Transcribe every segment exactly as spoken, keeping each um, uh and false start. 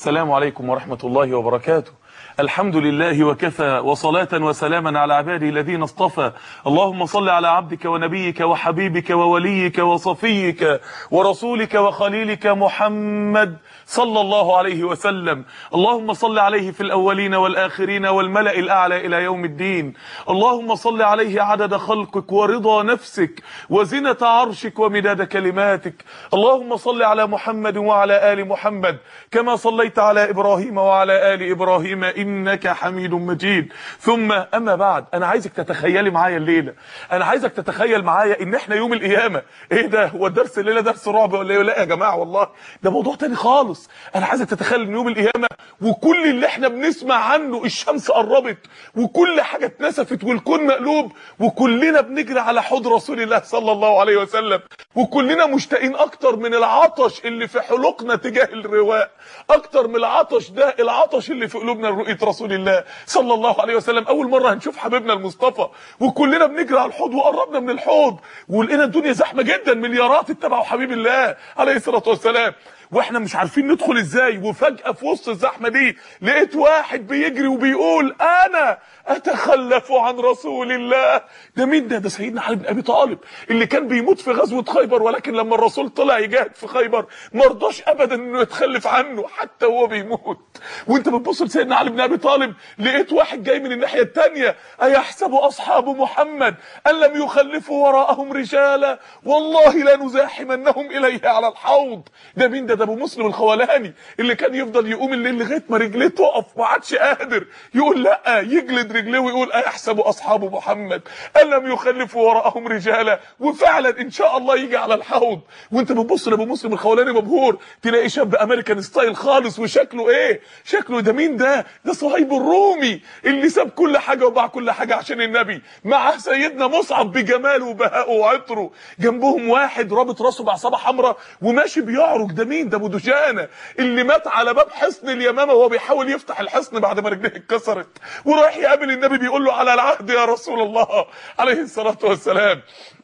السلام عليكم ورحمة الله وبركاته. الحمد لله وكفى، وصلاة وسلاما على عباده الذين اصطفى. اللهم صل على عبدك ونبيك وحبيبك ووليك وصفيك ورسولك وخليلك محمد صلى الله عليه وسلم. اللهم صل عليه في الأولين والآخرين والملأ الأعلى إلى يوم الدين. اللهم صل عليه عدد خلقك ورضا نفسك وزنة عرشك ومداد كلماتك. اللهم صل على محمد وعلى آل محمد كما صليت على إبراهيم وعلى آل إبراهيم إنك حميد مجيد. ثم أما بعد، أنا عايزك تتخيلي معايا الليلة، أنا عايزك تتخيل معايا إن إحنا يوم القيامة. إيه ده؟ هو الدرس الليلة درس رعب ولا إيه؟ لا يا جماعة، والله ده موضوع تاني خالص. أنا عايزك تتخيل إن يوم القيامة وكل اللي إحنا بنسمع عنه، الشمس قربت وكل حاجة اتنسفت والكون مقلوب، وكلنا بنجري على حوض رسول الله صلى الله عليه وسلم، وكلنا مشتاقين أكتر من العطش اللي في حلقنا تجاه الرواء، أكتر من العطش ده، العطش اللي في قلوبنا لرؤية رسول الله صلى الله عليه وسلم. أول مرة هنشوف حبيبنا المصطفى وكلنا بنجري على الحوض، وقربنا من الحوض ولقينا الدنيا زحمة جدا، مليارات اتبعوا حبيب الله عليه الصلاة والسلام، واحنا مش عارفين ندخل ازاي. وفجأة في وسط الزحمة دي لقيت واحد بيجري وبيقول انا اتخلف عن رسول الله. ده مين ده؟ ده سيدنا علي بن ابي طالب اللي كان بيموت في غزوة خيبر، ولكن لما الرسول طلع يجاهد في خيبر ما رضاش ابدا انه يتخلف عنه حتى وهو بيموت. وانت بتبص لسيدنا علي بن ابي طالب لقيت واحد جاي من الناحية التانية، ايحسب اصحاب محمد ان لم يخلفوا وراءهم رجالا والله لنزاحمنهم اليه على الحوض. ده مين ده؟ ده ابو مسلم الخولاني اللي كان يفضل يقوم الليل لغايه ما رجليه تقف، ما عادش قادر يقول لا، يجلد رجليه ويقول ايحسب اصحاب محمد ان لم يخلفوا وراءهم رجالا، وفعلا ان شاء الله يجي على الحوض. وانت بتبص لابو مسلم الخولاني مبهور، تلاقي شاب امريكان ستايل خالص، وشكله ايه؟ شكله ده مين ده؟ ده صهيب الرومي اللي ساب كل حاجه وباع كل حاجه عشان النبي، مع سيدنا مصعب بجماله وبهائه وعطره، جنبهم واحد رابط راسه بعصابه حمراء وماشي بيعرج. ده مين ده؟ ابو دجانه اللي مات على باب حصن اليمامه وهو بيحاول يفتح الحصن بعد ما رجليه اتكسرت، ورايح يقابل النبي بيقول له على العهد يا رسول الله عليه الصلاه والسلام.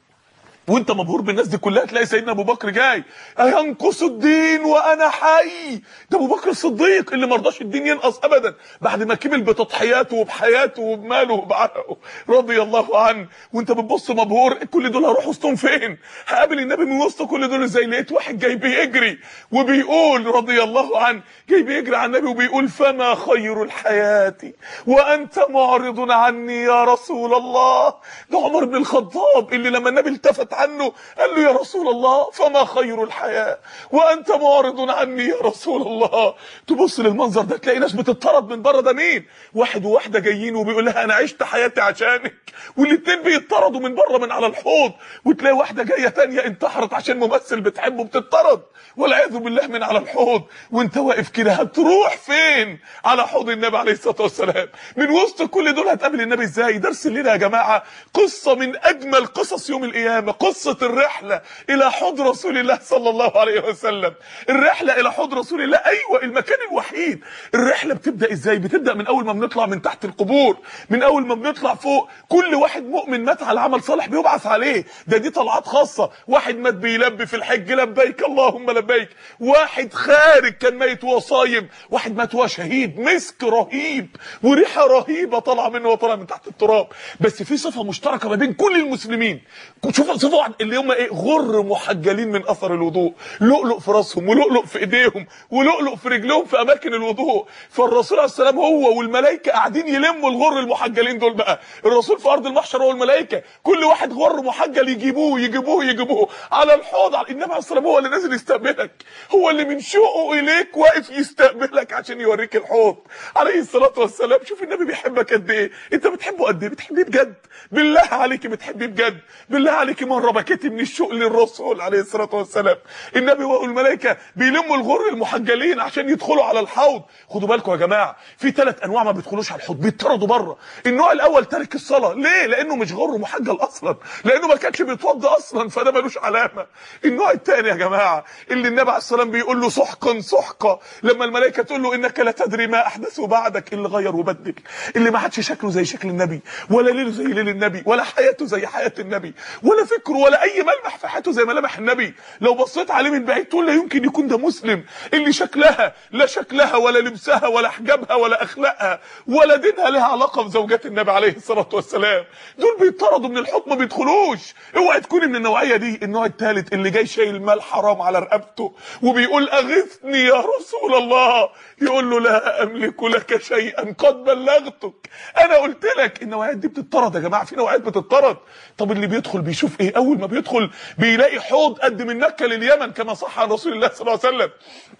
وانت مبهور بالناس دي كلها، تلاقي سيدنا ابو بكر جاي، اينقص الدين وانا حي. ده ابو بكر الصديق اللي ما رضاش الدين ينقص ابدا بعد ما كمل بتضحياته وبحياته وبماله وبعرقه رضي الله عنه. وانت بتبص مبهور، كل دول هروح وسطهم فين؟ هقابل النبي من وسط كل دول ازاي؟ لقيت واحد جاي بيجري وبيقول رضي الله عنه، جاي بيجري على النبي وبيقول فما خير الحياه وانت معرض عني يا رسول الله. ده عمر بن الخطاب اللي لما النبي التفت عنه قال له يا رسول الله فما خير الحياة وانت معرض عني يا رسول الله. تبص للمنظر ده تلاقي ناس بتطرد من بره. ده مين؟ واحد وواحده جايين وبيقول لها انا عشت حياتي عشانك، والاثنين بيطردوا من بره من على الحوض. وتلاقي واحده جايه ثانيه انتحرت عشان ممثل بتحبه بتطرد والعياذ بالله من على الحوض. وانت واقف كده هتروح فين؟ على حوض النبي عليه الصلاه والسلام. من وسط كل دول هتقابل النبي ازاي؟ درس الليله يا جماعه قصه من اجمل قصص يوم القيامه، قصة الرحلة إلى حوض رسول الله صلى الله عليه وسلم. الرحلة إلى حوض رسول الله، أيوة المكان الوحيد. الرحلة بتبدأ إزاي؟ بتبدأ من أول ما بنطلع من تحت القبور، من أول ما بنطلع فوق. كل واحد مؤمن مات على عمل صالح بيبعث عليه، ده دي طلعات خاصة. واحد مات بيلبي في الحج لبيك اللهم لبيك، واحد خارج كان ميت وهو صايم، واحد مات وهو شهيد، مسك رهيب وريحة رهيبة طالعة منه وطالعة من تحت التراب. بس في صفة مشتركة ما بين كل المسلمين، شوف صفة اللي هم ايه؟ غر محجلين من اثر الوضوء، لؤلؤ في راسهم ولؤلؤ في ايديهم ولؤلؤ في رجلهم في اماكن الوضوء. فالرسول عليه السلام هو والملائكه قاعدين يلموا الغر المحجلين دول. بقى الرسول في ارض المحشر هو والملائكه، كل واحد غر محجل يجيبوه يجيبوه يجيبوه على الحوض. على النبي عليه السلام هو اللي نازل يستقبلك، هو اللي من شوقه اليك واقف يستقبلك عشان يوريك الحوض عليه الصلاه والسلام. شوف النبي بيحبك قد ايه، انت بتحبه قد ايه؟ بتحبيه بجد؟ بالله عليك بتحبيه بجد؟ بالله عليك مره بكيتي من الشوق للرسول عليه الصلاه والسلام؟ النبي والملائكه بيلموا الغر المحجلين عشان يدخلوا على الحوض. خدوا بالكم يا جماعه، في ثلاث انواع ما بيدخلوش على الحوض، بيطردوا بره. النوع الاول تارك الصلاه، ليه؟ لانه مش غر محجل اصلا، لانه ما كانش بيتوضى اصلا، فده ملوش علامه. النوع الثاني يا جماعه اللي النبي عليه السلام بيقول له سحقا سحقا، لما الملائكه تقول له انك لا تدري ما احدثوا بعدك، اللي غير وبدل، اللي ما عادش شكله زي شكل النبي، ولا ليله زي ليل النبي، ولا حياته زي حياه النبي، ولا فكره ذكر ولا اي ملمح في حياته زي ملامح النبي. لو بصيت عليه من بعيد تقول لا يمكن يكون ده مسلم، اللي شكلها لا شكلها ولا لبسها ولا حجابها ولا اخلاقها ولا دينها لها علاقه بزوجات النبي عليه الصلاه والسلام. دول بيطردوا من الحكم، ما بيدخلوش. اوعى تكوني من النوعيه دي. النوع الثالث اللي جاي شايل مال حرام على رقبته وبيقول اغثني يا رسول الله، يقول له لا املك لك شيئا قد بلغتك. انا قلت لك النوعيات دي بتطرد يا جماعه، في نوعيات بتطرد. طب اللي بيدخل بيشوف ايه؟ اول ما بيدخل بيلاقي حوض قد من مكه لليمن كما صح عن رسول الله صلى الله عليه وسلم،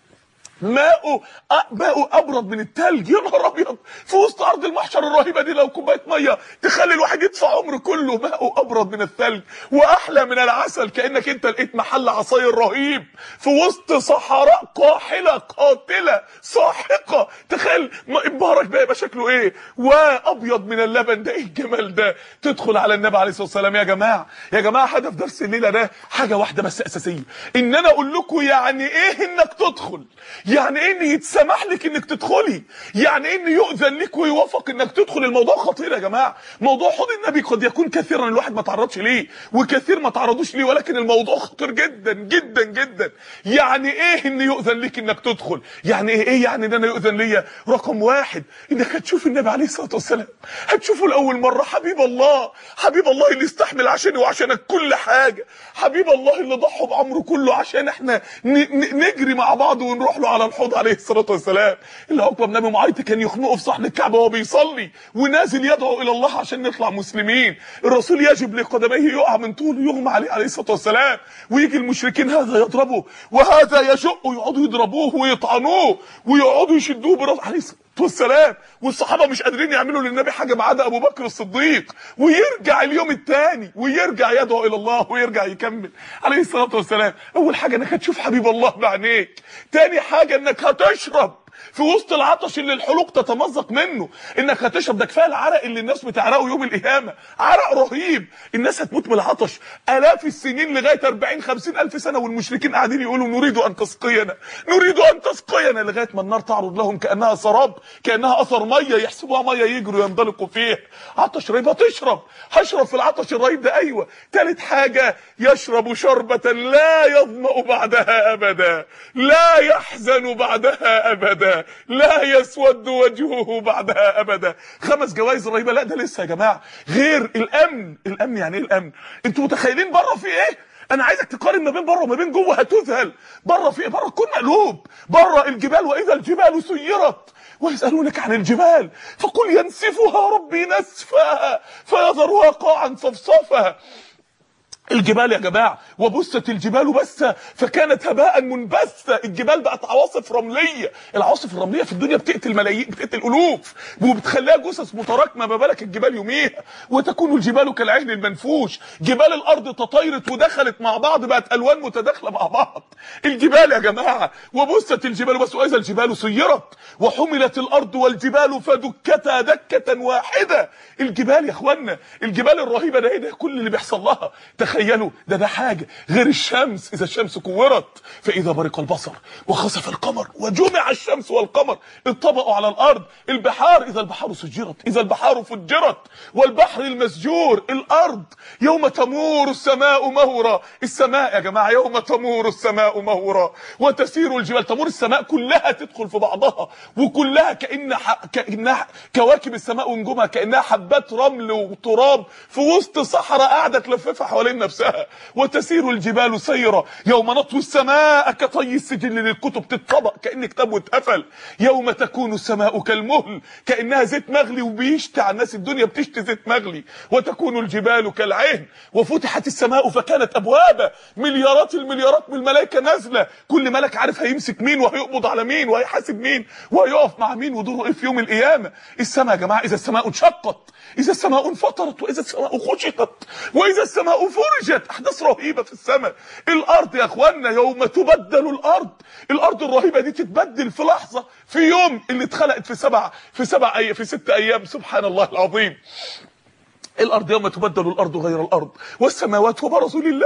ماءه ماءه ابرد من التلج. يا نهار ابيض، في وسط ارض المحشر الرهيبه دي لو كوبايه ميه تخلي الواحد يدفع عمره كله. ماءه ابرد من الثلج واحلى من العسل، كانك انت لقيت محل عصاير رهيب في وسط صحراء قاحله قاتله ساحقه. تخيل ابهارك بقى يبقى شكله ايه. وابيض من اللبن. ده ايه الجمال ده؟ تدخل على النبي عليه الصلاه والسلام. يا جماعه يا جماعه هدف درس الليله ده حاجه واحده بس اساسيه، ان انا اقول لكم يعني ايه انك تدخل، يعني ايه ان يتسمح لك انك تدخلي، يعني ايه ان يؤذن لك ويوافق انك تدخل. الموضوع خطير يا جماعه. موضوع حوض النبي قد يكون كثيرا الواحد ما تعرضش ليه وكثير ما تعرضوش ليه، ولكن الموضوع خطير جدا جدا جدا. يعني ايه ان يؤذن لك انك تدخل؟ يعني ايه ايه يعني ان انا يؤذن ليا؟ رقم واحد انك هتشوف النبي عليه الصلاه والسلام، هتشوفه لاول مره. حبيب الله، حبيب الله اللي استحمل عشاني وعشانك كل حاجه، حبيب الله اللي ضحى بعمره كله عشان احنا نجري مع بعض ونروح له على الحوض عليه الصلاه والسلام. اللي عقبه بن ابي معيط كان يخنقه في صحن الكعبه وهو بيصلي ونازل يدعو الى الله عشان نطلع مسلمين. الرسول يجب لقدميه يقع من طوله يغمى عليه عليه الصلاه والسلام، ويجي المشركين هذا يضربه وهذا يشقه، يقعدوا يضربوه ويطعنوه ويقعدوا يشدوه براسه عليه الصلاه والسلام. والصحابه مش قادرين يعملوا للنبي حاجه ما عدا ابو بكر الصديق. ويرجع اليوم الثاني ويرجع يدعو الى الله ويرجع يكمل عليه الصلاه والسلام. اول حاجه انك هتشوف حبيب الله بعينيك، تاني حاجه انك هتشرب في وسط العطش اللي الحلوق تتمزق منه، انك هتشرب. ده كفايه العرق اللي الناس بتعرقه يوم القيامه، عرق رهيب. الناس هتموت من العطش الاف السنين لغايه أربعين خمسين الف سنه، والمشركين قاعدين يقولوا نريد ان تسقينا نريد ان تسقينا، لغايه ما النار تعرض لهم كانها سراب، كانها اثر ميه يحسبوها ميه يجروا ينطلقوا فيه. عطش رهيب. هتشرب، هشرب في العطش الرهيب ده. ايوه. ثالث حاجه يشرب شربه لا يظمأ بعدها ابدا، لا يحزن بعدها ابدا، لا يسود وجهه بعدها ابدا. خمس جوائز رهيبه. لا ده لسه يا جماعه. غير الامن. الامن يعني ايه الامن؟ انتوا متخيلين بره في ايه؟ انا عايزك تقارن ما بين بره وما بين جوه، هتذهل. بره في ايه؟ بره الكون مقلوب. بره الجبال، واذا الجبال سيرت ويسالونك عن الجبال فقل ينسفها ربي نسفا فيذرها قاعا صفصفا. الجبال يا جماعه، وبست الجبال بسا فكانت هباء منبثا. الجبال بقت عواصف رمليه. العواصف الرمليه في الدنيا بتقتل ملايين، بتقتل الوف وبتخليها جثث متراكمه، ما بالك الجبال يوميها. وتكون الجبال كالعهن المنفوش. جبال الارض تطايرت ودخلت مع بعض، بقت الوان متداخله مع بعض. الجبال يا جماعه، وبست الجبال بس واذا الجبال سيرت وحملت الارض والجبال فدكتا دكه واحده. الجبال يا اخوانا، الجبال الرهيبه ده ايه ده كل اللي بيحصل لها؟ تخيلوا ده ده حاجه غير الشمس. اذا الشمس كورت فاذا برق البصر وخسف القمر وجمع الشمس والقمر اتطبقوا على الارض. البحار، اذا البحار سجرت، اذا البحار فجرت والبحر المسجور. الارض يوم تمور السماء مورا. السماء يا جماعه يوم تمور السماء مورا وتسير الجبال. تمور السماء كلها تدخل في بعضها، وكلها كأن كأنها كواكب السماء ونجومها كأنها حبات رمل وتراب في وسط صحراء قاعده تلففها حوالين نفسها. وتسير الجبال سيرا يوم نطوي السماء كطي السجل للكتب. تتطبق كأن كتاب واتقفل. يوم تكون السماء كالمهل كأنها زيت مغلي وبيشتي على الناس. الدنيا بتشتي زيت مغلي. وتكون الجبال كالعهن وفتحت السماء فكانت ابوابا. مليارات المليارات من الملائكه نازله، كل ملك عارف هيمسك مين وهيقبض على مين وهيحاسب مين وهيقف مع مين ودوره ايه في يوم القيامه. السماء يا جماعه، اذا السماء انشقت، اذا السماء انفطرت، واذا السماء خشقت، واذا السماء فرجت. احداث رهيبه في السماء. الارض يا اخوانا يوم تبدل الارض. الارض الرهيبه دي تتبدل في لحظه، في يوم اللي اتخلقت في سبع في سبع ايام في ست ايام. سبحان الله العظيم. الارض يوم تبدل الارض غير الارض والسماوات وبرزوا لله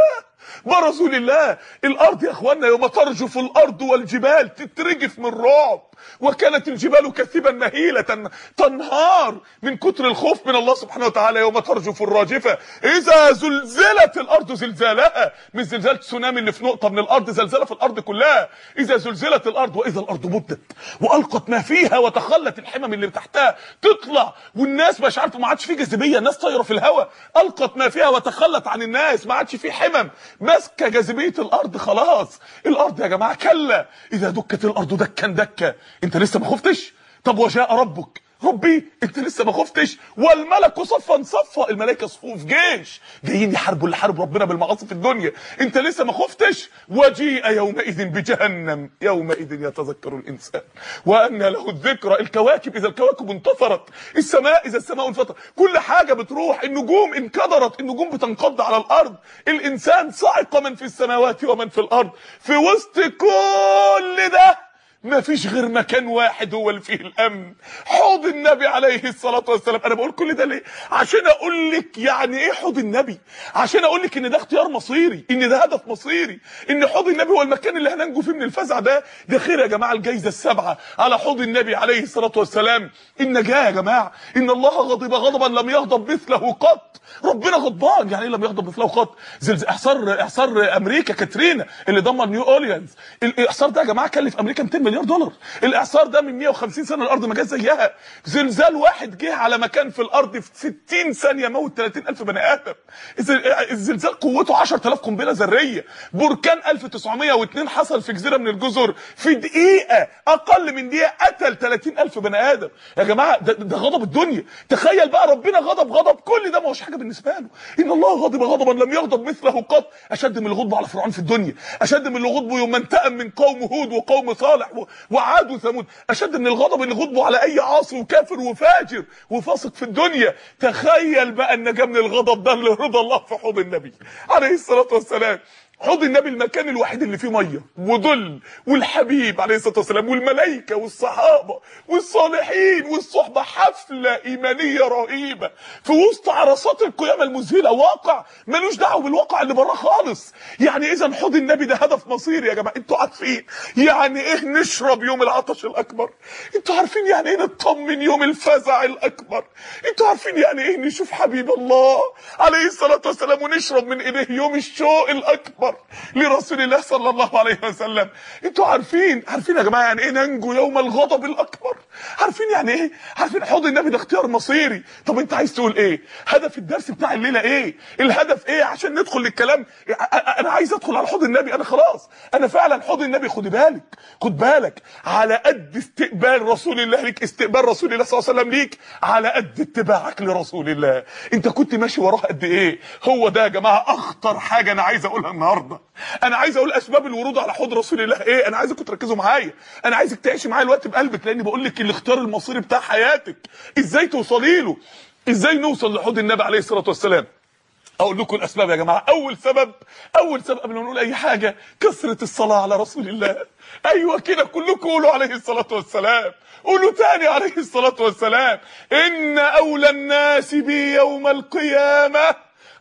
برسول الله. الارض يا اخوانا يوم ترجف الارض والجبال تترجف من رعب، وكانت الجبال كثيبا مهيلة تنهار من كتر الخوف من الله سبحانه وتعالى. يوم ترجف الراجفة اذا زلزلت الارض زلزالها، مش زلزال تسونامي اللي في نقطة من الارض، زلزلة في الارض كلها. اذا زلزلت الارض واذا الارض مدت والقت ما فيها وتخلت الحمم اللي تحتها تطلع، والناس مش عارفه، ما عادش في جاذبيه، الناس طايره في الهواء. القت ما فيها وتخلت عن الناس، ما عادش في حمم ماسكه جاذبيه الارض. خلاص الارض يا جماعه كلا اذا دكت الارض دكا دكا. انت لسه ما خفتش؟ طب وجاء ربك، ربي انت لسه ما خفتش؟ والملك صفا صفا، الملائكه صفوف جيش جايين يحاربوا اللي حارب ربنا بالمعاصي في الدنيا. انت لسه ما خفتش؟ وجيء يومئذ بجهنم يومئذ يتذكر الانسان وان له الذكرى. الكواكب اذا الكواكب انتصرت، السماء اذا السماء انفطرت، كل حاجه بتروح، النجوم انكدرت، النجوم بتنقض على الارض، الانسان صعق من في السماوات ومن في الارض. في وسط كل ده ما فيش غير مكان واحد هو اللي فيه الامن، حوض النبي عليه الصلاه والسلام. انا بقول كل ده ليه؟ عشان اقول لك يعني ايه حوض النبي، عشان اقول لك ان ده اختيار مصيري، ان ده هدف مصيري، ان حوض النبي هو المكان اللي هننجو فيه من الفزع ده. ده خير يا جماعه، الجائزه السبعه على حوض النبي عليه الصلاه والسلام النجاه يا جماعه. ان الله غضب غضبا لم يغضب مثله قط. ربنا غضبان، يعني ايه لم يغضب مثله قط؟ زلزال اعصار اعصار امريكا كاترينا اللي دمر نيو اورليانز، الاعصار ده يا جماعه كلف امريكا مئتين مليار دولار. الاعصار ده من مئة وخمسين سنه الارض ما جاش زيها. زلزال واحد جه على مكان في الارض في ستين ثانيه موت ثلاثين ألف بني ادم. الزلزال قوته عشرة آلاف قنبله ذريه. بركان ألف وتسعمئة واثنين حصل في جزيره من الجزر في دقيقه، اقل من دقيقه قتل ثلاثين ألف بني ادم. يا جماعه ده, ده غضب الدنيا. تخيل بقى ربنا غضب غضب كل ده ما هوش حاجه بالنسبه له. ان الله غضب غضبا لم يغضب مثله قط. اشد من الغضب على فرعون في الدنيا، اشد من الغضب يوم انتقم من قوم هود وقوم صالح وعاد وثمود، اشد من الغضب اللي غضبوا على اي عاصي وكافر وفاجر وفاسق في الدنيا. تخيل بقى النجاه من الغضب ده لرضا الله في حوض النبي عليه الصلاه والسلام. حوض النبي المكان الوحيد اللي فيه ميه وظل، والحبيب عليه الصلاه والسلام والملائكه والصحابه والصالحين والصحبه، حفله ايمانيه رهيبه في وسط عرصات القيامه المذهله. واقع ملوش دعوه بالواقع اللي براه خالص. يعني اذا حوض النبي ده هدف مصيري يا جماعه. انتوا عارفين يعني ايه نشرب يوم العطش الاكبر؟ انتوا عارفين يعني ايه نطمن يوم الفزع الاكبر؟ انتوا عارفين يعني ايه نشوف حبيب الله عليه الصلاه والسلام ونشرب من ايديه يوم الشوق الاكبر لرسول الله صلى الله عليه وسلم؟ انتوا عارفين عارفين يا جماعه يعني ايه ننجو يوم الغضب الاكبر؟ عارفين يعني ايه؟ عارفين حوض النبي ده اختيار مصيري. طب انت عايز تقول ايه؟ هدف الدرس بتاع الليله ايه؟ الهدف ايه عشان ندخل للكلام؟ انا عايز ادخل على حوض النبي. انا خلاص انا فعلا حوض النبي. خد بالك خد بالك على قد استقبال رسول الله ليك، استقبال رسول الله صلى الله عليه وسلم ليك على قد اتباعك لرسول الله. انت كنت ماشي وراه قد ايه؟ هو ده يا جماعه اخطر حاجه انا عايز اقولها النهارده. انا عايز اقول اسباب الورود على حوض رسول الله ايه. انا عايزكم تركزوا معايا، انا عايزك تعيشي معايا الوقت بقلبك، لاني بقول لك الاختيار المصيري بتاع حياتك. ازاي توصلي له؟ ازاي نوصل لحوض النبي عليه الصلاه والسلام؟ اقول لكم الاسباب يا جماعه. اول سبب اول سبب قبل ما نقول اي حاجه، كثره الصلاه على رسول الله. ايوه كده كلكم قولوا عليه الصلاه والسلام. قولوا تاني عليه الصلاه والسلام. ان اولى الناس بي يوم القيامه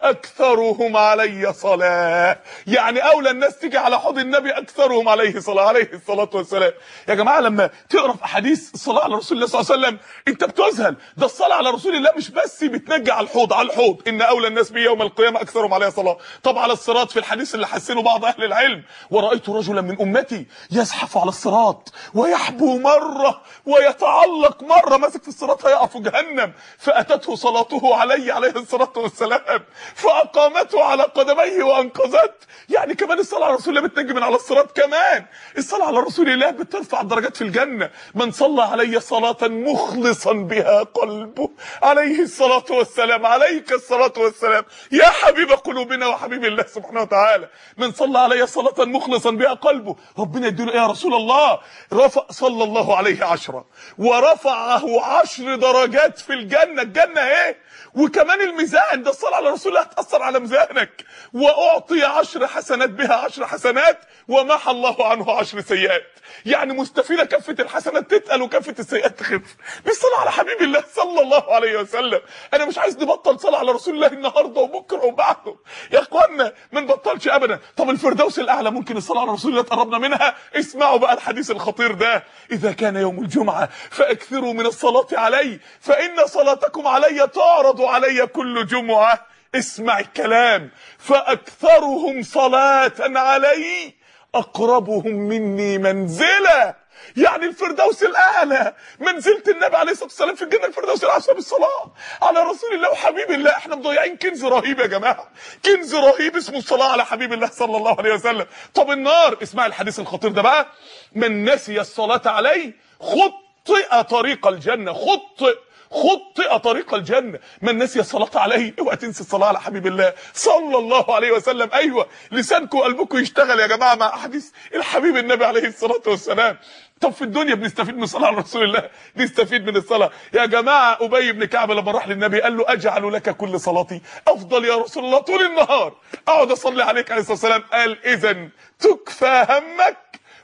اكثرهم علي صلاه. يعني اولى الناس تيجي على حوض النبي اكثرهم عليه صلاه عليه الصلاه والسلام. يا جماعه لما تقرا في احاديث الصلاه على رسول الله صلى الله عليه وسلم انت بتذهل. ده الصلاه على رسول الله مش بس بتنجي على الحوض، على الحوض ان اولى الناس بي يوم القيامه اكثرهم علي صلاه. طب على الصراط في الحديث اللي حسنه بعض اهل العلم، ورايت رجلا من امتي يزحف على الصراط ويحبو مره ويتعلق مره، ماسك في الصراط هيقع في جهنم، فاتته صلاته علي عليه الصلاه والسلام فاقامته على قدميه وانقذته. يعني كمان الصلاه على رسول الله بتنجي من على الصراط. كمان الصلاه على رسول الله بترفع الدرجات في الجنه. من صلى علي صلاه مخلصا بها قلبه عليه الصلاه والسلام، عليك الصلاه والسلام يا حبيب قلوبنا وحبيب الله سبحانه وتعالى. من صلى علي صلاه مخلصا بها قلبه، ربنا يديله ايه يا رسول الله؟ رفع صلى الله عليه عشرة ورفعه عشر درجات في الجنه. الجنه ايه؟ وكمان الميزان. ده الصلاه على رسول الله هتأثر على ميزانك. واعطي عشر حسنات بها عشر حسنات ومحى الله عنه عشر سيئات. يعني مستفيده كفه الحسنات تتقل وكفه السيئات تخف بالصلاه على حبيب الله صلى الله عليه وسلم. انا مش عايز نبطل صلاه على رسول الله النهارده وبكره وبعده يا اخوانا، ما نبطلش ابدا. طب الفردوس الاعلى ممكن الصلاه على رسول الله تقربنا منها؟ اسمعوا بقى الحديث الخطير ده: اذا كان يوم الجمعه فاكثروا من الصلاه علي فان صلاتكم علي تعرض علي كل جمعه. اسمع الكلام: فاكثرهم صلاه علي اقربهم مني منزله. يعني الفردوس الاعلى منزله النبي عليه الصلاه والسلام في الجنه، الفردوس الاعلى بالصلاه على رسول الله وحبيب الله. احنا مضيعين كنز رهيب يا جماعه، كنز رهيب اسمه الصلاه على حبيب الله صلى الله عليه وسلم. طب النار، اسمع الحديث الخطير ده بقى: من نسي الصلاه عليه خطئ طريق الجنه. خطئ خطئ طريق الجنه. من نسي الصلاه عليه، اوعى تنسي الصلاه على حبيب الله صلى الله عليه وسلم. ايوه، لسانكم وقلبكم يشتغل يا جماعه مع احاديث الحبيب النبي عليه الصلاه والسلام. طب في الدنيا بنستفيد من الصلاه على رسول الله، نستفيد من الصلاه يا جماعه. ابي بن كعب لما راح للنبي قال له: اجعل لك كل صلاتي افضل يا رسول الله، طول النهار اقعد اصلي عليك عليه الصلاه والسلام. قال: اذا تكفى همك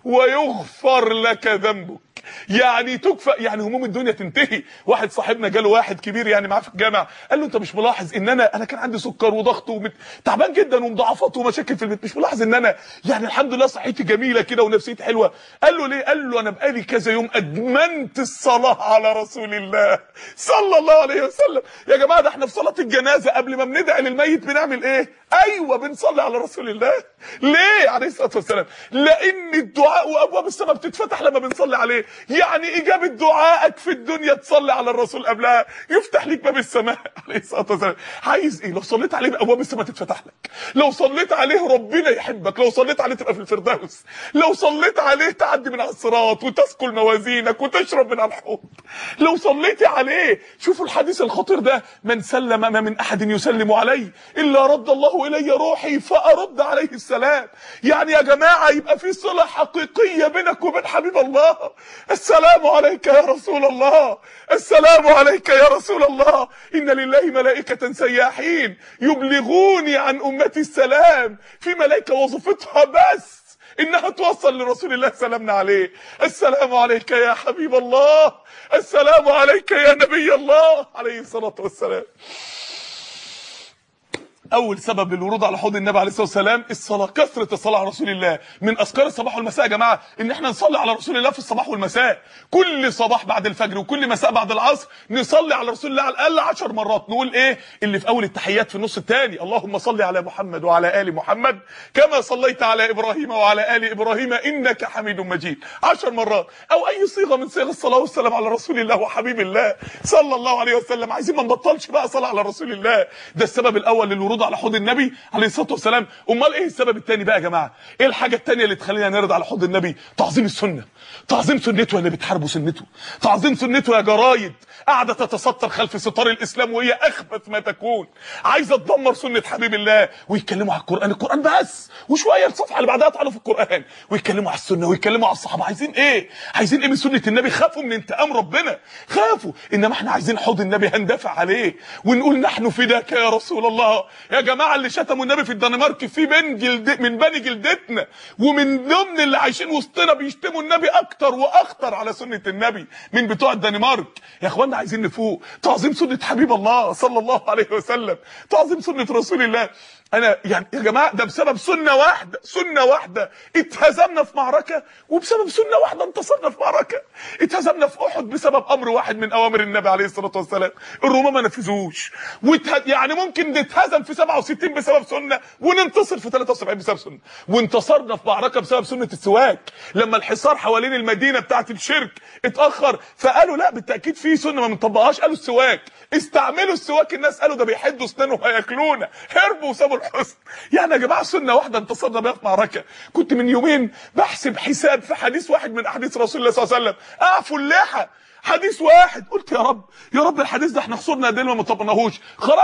ويغفر لك ذنبك. يعني تكفى، يعني هموم الدنيا تنتهي. واحد صاحبنا جاله واحد كبير يعني معاه في الجامع، قال له: انت مش ملاحظ ان انا انا كان عندي سكر وضغط وتعبان جدا ومضاعفات ومشاكل في البيت، مش ملاحظ ان انا يعني الحمد لله صحتي جميله كده ونفسيتي حلوه؟ قال له: ليه؟ قال له: انا بقالي كذا يوم ادمنت الصلاه على رسول الله صلى الله عليه وسلم. يا جماعه، ده احنا في صلاه الجنازه قبل ما بندعي للميت بنعمل ايه؟ ايوه، بنصلي على رسول الله. ليه عليه الصلاه والسلام؟ لان الدعاء وابواب السماء بتتفتح لما بنصلي عليه. يعني اجابه دعائك في الدنيا تصلي على الرسول قبلها، يفتح ليك باب السماء عليه الصلاه والسلام. عايز ايه؟ لو صليت عليه ابواب السماء تتفتح لك، لو صليت عليه ربنا يحبك، لو صليت عليه تبقى في الفردوس، لو صليت عليه تعدي من على الصراط وتثقل موازينك وتشرب من على الحوض، لو صليتي عليه. شوفوا الحديث الخطير ده: من سلم ما من احد يسلم علي الا رد الله الي روحي فارد عليه السلام. يعني يا جماعه يبقى في صله حقيقيه بينك وبين حبيب الله. السلام عليك يا رسول الله، السلام عليك يا رسول الله. ان لله ملائكه سياحين يبلغوني عن امتي السلام. في ملائكه وظيفتها بس انها توصل لرسول الله سلامنا عليه. السلام عليك يا حبيب الله، السلام عليك يا نبي الله عليه الصلاه والسلام. اول سبب للورود على حوض النبي عليه الصلاه والسلام الصلاه، كثره الصلاه على رسول الله. من اذكار الصباح والمساء يا جماعه ان احنا نصلي على رسول الله في الصباح والمساء. كل صباح بعد الفجر وكل مساء بعد العصر نصلي على رسول الله على الاقل عشر مرات. نقول ايه اللي في اول التحيات في النص الثاني؟ اللهم صل على محمد وعلى ال محمد كما صليت على ابراهيم وعلى ال ابراهيم انك حميد مجيد، عشر مرات. او اي صيغه من صيغ الصلاه والسلام على رسول الله وحبيب الله صلى الله عليه وسلم. عايزين ما نبطلش بقى صلاه على رسول الله. ده السبب الاول للورود على حوض النبي عليه الصلاه والسلام. امال ايه السبب الثاني بقى يا جماعه؟ ايه الحاجه الثانيه اللي تخلينا نرد على حوض النبي؟ تعظيم السنه، تعظيم سنته اللي بتحاربوا سنته، تعظيم سنته يا جرايد قاعده تتستر خلف ستار الاسلام وهي اخبث ما تكون، عايزه تدمر سنه حبيب الله. ويتكلموا على القران، القران بس، وشويه الصفحه اللي بعدها تعالوا في القران، ويتكلموا على السنه ويتكلموا على الصحابه. عايزين ايه؟ عايزين ايه من سنه النبي؟ خافوا من انتقام ربنا، خافوا. انما احنا عايزين حوض النبي هندافع عليه ونقول نحن فداك يا رسول الله. يا جماعه اللي شتموا النبي في الدنمارك في بين جلد من بني جلدتنا، ومن ضمن اللي عايشين وسطنا بيشتموا النبي اكتر واخطر على سنه النبي من بتوع الدنمارك. يا اخوانا عايزين نفوق، تعظيم سنه حبيب الله صلى الله عليه وسلم، تعظيم سنه رسول الله. انا يعني يا جماعه ده بسبب سنه واحده، سنه واحده اتهزمنا في معركه، وبسبب سنه واحده انتصرنا في معركه. اتهزمنا في احد بسبب امر واحد من اوامر النبي عليه الصلاه والسلام، الرومان ما نفذوش. وته... يعني ممكن نتهزم في سبعة وستين بسبب سنه وننتصر في ثلاثة وسبعين بسبب سنه. وانتصرنا في معركه بسبب سنه السواك، لما الحصار حوالين المدينه بتاعه الشرك اتاخر فقالوا لا بالتاكيد في سنه ما بنطبقهاش، قالوا السواك، استعملوا السواك. الناس قالوا ده بيحدوا اسنانه وهياكلونا، هربوا وسابوا الحصن. يعني يا جماعه سنه واحده انتصرنا بيها في معركه. كنت من يومين بحسب حساب في حديث واحد من احاديث رسول الله صلى الله عليه وسلم، اعفوا اللحى، حديث واحد. قلت يا رب يا رب الحديث ده احنا خسرنا قد ايه ما طبقناهوش. خرجت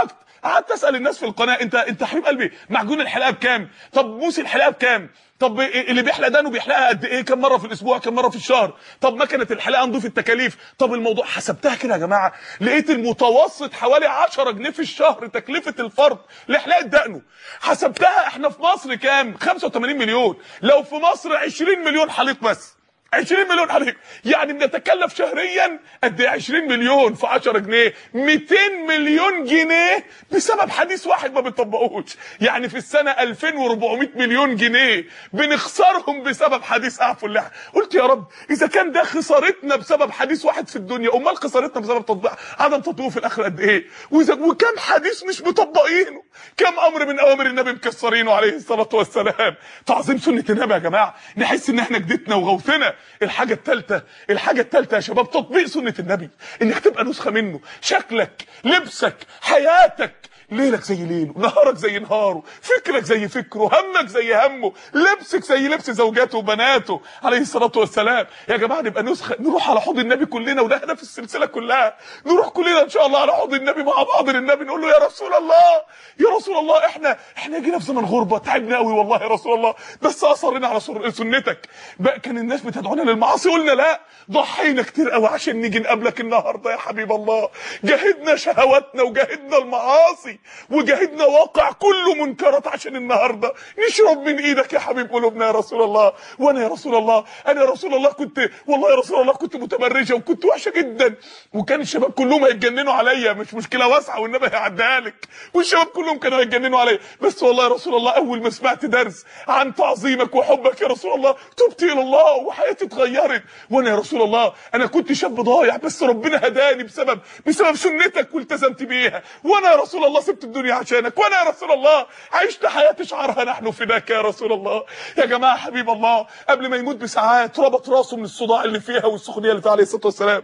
قعدت اسال الناس في القناه، انت انت حبيب قلبي معجون الحلاقه بكام؟ طب موس الحلاقه بكام؟ طب اللي بيحلق دانه بيحلقها قد ايه؟ كم مره في الاسبوع؟ كم مره في الشهر؟ طب مكنه الحلاقه نضيف التكاليف؟ طب الموضوع حسبتها كده يا جماعه، لقيت المتوسط حوالي عشرة جنيه في الشهر تكلفه الفرد لحلاقه دقنه. حسبتها احنا في مصر كام؟ خمسة وتمانين مليون. لو في مصر عشرين مليون حليق بس، عشرين مليون حليق، يعني بنتكلف شهريا قد ايه؟ عشرين مليون في عشرة جنيه، مئتين مليون جنيه بسبب حديث واحد ما بنطبقوش. يعني في السنه ألفين وأربعمائة مليون جنيه بنخسرهم بسبب حديث اعفوا اللحى. قلت يا رب اذا كان ده خسارتنا بسبب حديث واحد في الدنيا، امال خسارتنا بسبب تطبيق عدم تطبيقه في الاخره قد ايه؟ وكم حديث مش مطبقينه، كم امر من اوامر النبي مكسرينه عليه الصلاه والسلام. تعظيم سنه النبي يا جماعه، نحس ان احنا جدتنا وغوثنا. الحاجه الثالثه الحاجه الثالثه يا شباب تطبيق سنه النبي، انك تبقى نسخه منه. شكلك، لبسك، حياتك، ليلك زي ليله، نهارك زي نهاره، فكرك زي فكره، همك زي همه، لبسك زي لبس زوجاته وبناته عليه الصلاه والسلام. يا جماعه نبقى نسخه، نروح على حوض النبي كلنا، وده هدف السلسله كلها. نروح كلنا ان شاء الله على حوض النبي مع بعض للنبي، نقول له يا رسول الله، يا رسول الله احنا احنا جينا في زمن غربه، تعبنا قوي والله يا رسول الله، بس اصرنا على سنتك. بقى كان الناس بتدعونا للمعاصي، قلنا لا، ضحينا كتير قوي عشان نيجي نقابلك النهارده يا حبيب الله. جاهدنا شهواتنا وجاهدنا المعاصي وجاهدنا واقع كله منكرات عشان النهارده نشرب من ايدك يا حبيب قلوبنا يا رسول الله. وانا يا رسول الله، انا يا رسول الله كنت والله يا رسول الله كنت متبرجه وكنت وحشه جدا، وكان الشباب كلهم هيتجننوا عليا، مش مشكله واسعه والنبي هيعديها لك، والشباب كلهم كانوا هيتجننوا عليا، بس والله يا رسول الله اول ما سمعت درس عن تعظيمك وحبك يا رسول الله تبت الى الله وحياتي اتغيرت. وانا يا رسول الله انا كنت شاب ضايع، بس ربنا هداني بسبب بسبب سنتك والتزمت بيها. وانا يا رسول الله سبت الدنيا عشانك، وانا يا رسول الله عشت حياه شعارها نحن فداك يا رسول الله. يا جماعه حبيب الله قبل ما يموت بساعات ربط راسه من الصداع اللي فيها والسخونيه اللي فيها عليه الصلاه والسلام،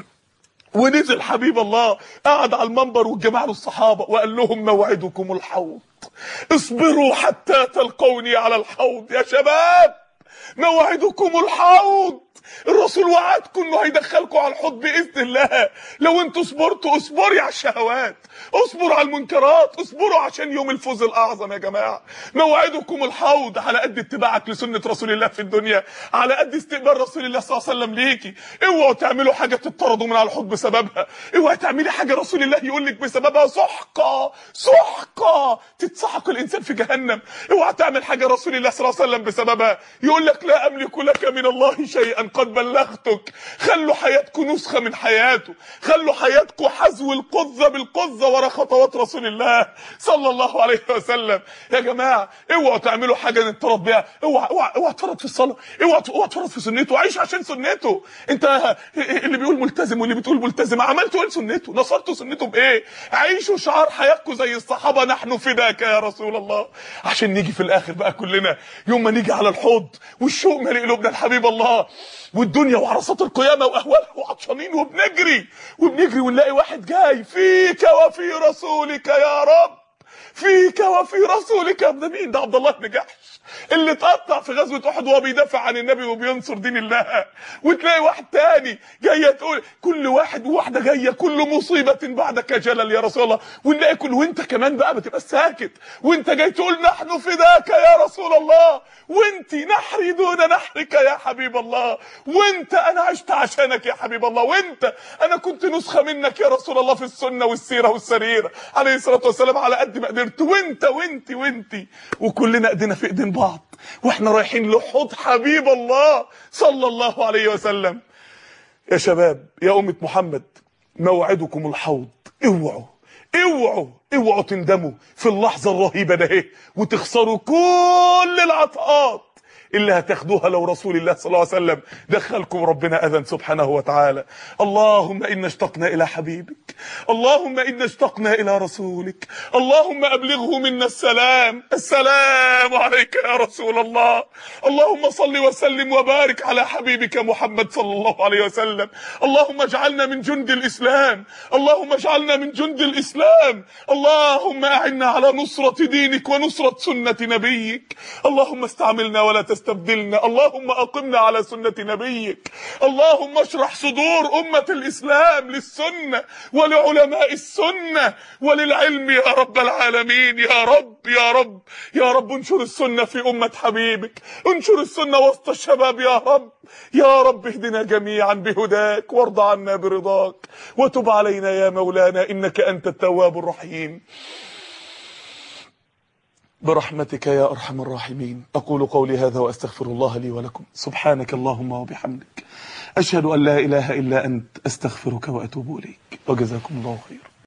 ونزل حبيب الله قعد على المنبر والجماعه الصحابه وقال لهم موعدكم الحوض، اصبروا حتى تلقوني على الحوض. يا شباب موعدكم الحوض، الرسول وعدكم انه هيدخلكم على الحوض باذن الله لو انتوا صبرتوا. اصبري على الشهوات، اصبروا على المنكرات، اصبروا عشان يوم الفوز الاعظم. يا جماعه موعدكم الحوض، على قد اتباعك لسنه رسول الله في الدنيا، على قد استقبال رسول الله صلى الله عليه وسلم ليكي. اوعوا تعملوا حاجه تطردوا من على الحوض بسببها، اوعي تعملي حاجه رسول الله يقول لك بسببها سحقه سحقه تتسحق الانسان في جهنم. اوعى تعمل حاجه رسول الله صلى الله عليه وسلم بسببها يقول لك لا املك لك من الله شيئا قد بلغتك. خلوا حياتكم نسخه من حياته، خلوا حياتكم حذو القذه بالقذه ورا خطوات رسول الله صلى الله عليه وسلم. يا جماعه اوعوا تعملوا حاجه نتطرد بيها، اوعى اوعى اوعى تفرط في الصلاه، اوعى اوعى تفرط في سنته، عيش عشان سنته. انت اللي بيقول ملتزم واللي بتقول ملتزم عملتوا ايه سنته؟ نصرتوا سنته بايه؟ عيشوا شعار حياتكم زي الصحابه نحن فداك يا رسول الله، عشان نيجي في الاخر بقى كلنا يوم ما نيجي على الحوض والشوق مالي قلوبنا الحبيب الله، والدنيا وعرصات القيامه واهوالها وعطشانين وبنجري وبنجري ونلاقي واحد جاي فيك وفي رسولك يا رب، فيك وفي رسولك. ده مين ده؟ عبد الله بن جحش اللي اتقطع في غزوه احد وهو بيدافع عن النبي وبينصر دين الله. وتلاقي واحد تاني جايه تقول كل واحد وواحده جايه كل مصيبه بعدك جلل يا رسول الله، ونلاقي كل وانت كمان بقى بتبقى ساكت وانت جاي تقول نحن فداك يا رسول الله، وانت نحري دون نحرك يا حبيب الله، وانت انا عشت عشانك يا حبيب الله، وانت انا كنت نسخه منك يا رسول الله في السنه والسيره والسريره عليه الصلاه والسلام على قد ما قدرت، وانت وانت وانت وكلنا ايدينا في ايدين بعض واحنا رايحين لحوض حبيب الله صلى الله عليه وسلم. يا شباب يا أمة محمد موعدكم الحوض، اوعوا اوعوا اوعوا تندموا في اللحظة الرهيبة ده وتخسروا كل العطاءات اللي هتاخدوها لو رسول الله صلى الله عليه وسلم دخلكم ربنا اذن سبحانه وتعالى. اللهم إنا اشتقنا إلى حبيبك، اللهم إنا اشتقنا إلى رسولك، اللهم أبلغه منا السلام، السلام عليك يا رسول الله. اللهم صل وسلم وبارك على حبيبك محمد صلى الله عليه وسلم. اللهم اجعلنا من جند الإسلام، اللهم اجعلنا من جند الإسلام، اللهم أعنا على نصرة دينك ونصرة سنة نبيك. اللهم استعملنا ولا تستعملنا تستبدلنا. اللهم أقمنا على سنة نبيك. اللهم اشرح صدور أمة الإسلام للسنة ولعلماء السنة وللعلم يا رب العالمين. يا رب يا رب يا رب انشر السنة في أمة حبيبك، انشر السنة وسط الشباب يا رب. يا رب اهدنا جميعا بهداك وارض عنا برضاك وتب علينا يا مولانا إنك أنت التواب الرحيم برحمتك يا أرحم الراحمين. أقول قولي هذا وأستغفر الله لي ولكم. سبحانك اللهم وبحمدك، أشهد أن لا إله إلا أنت، أستغفرك وأتوب إليك، وجزاكم الله خيرا.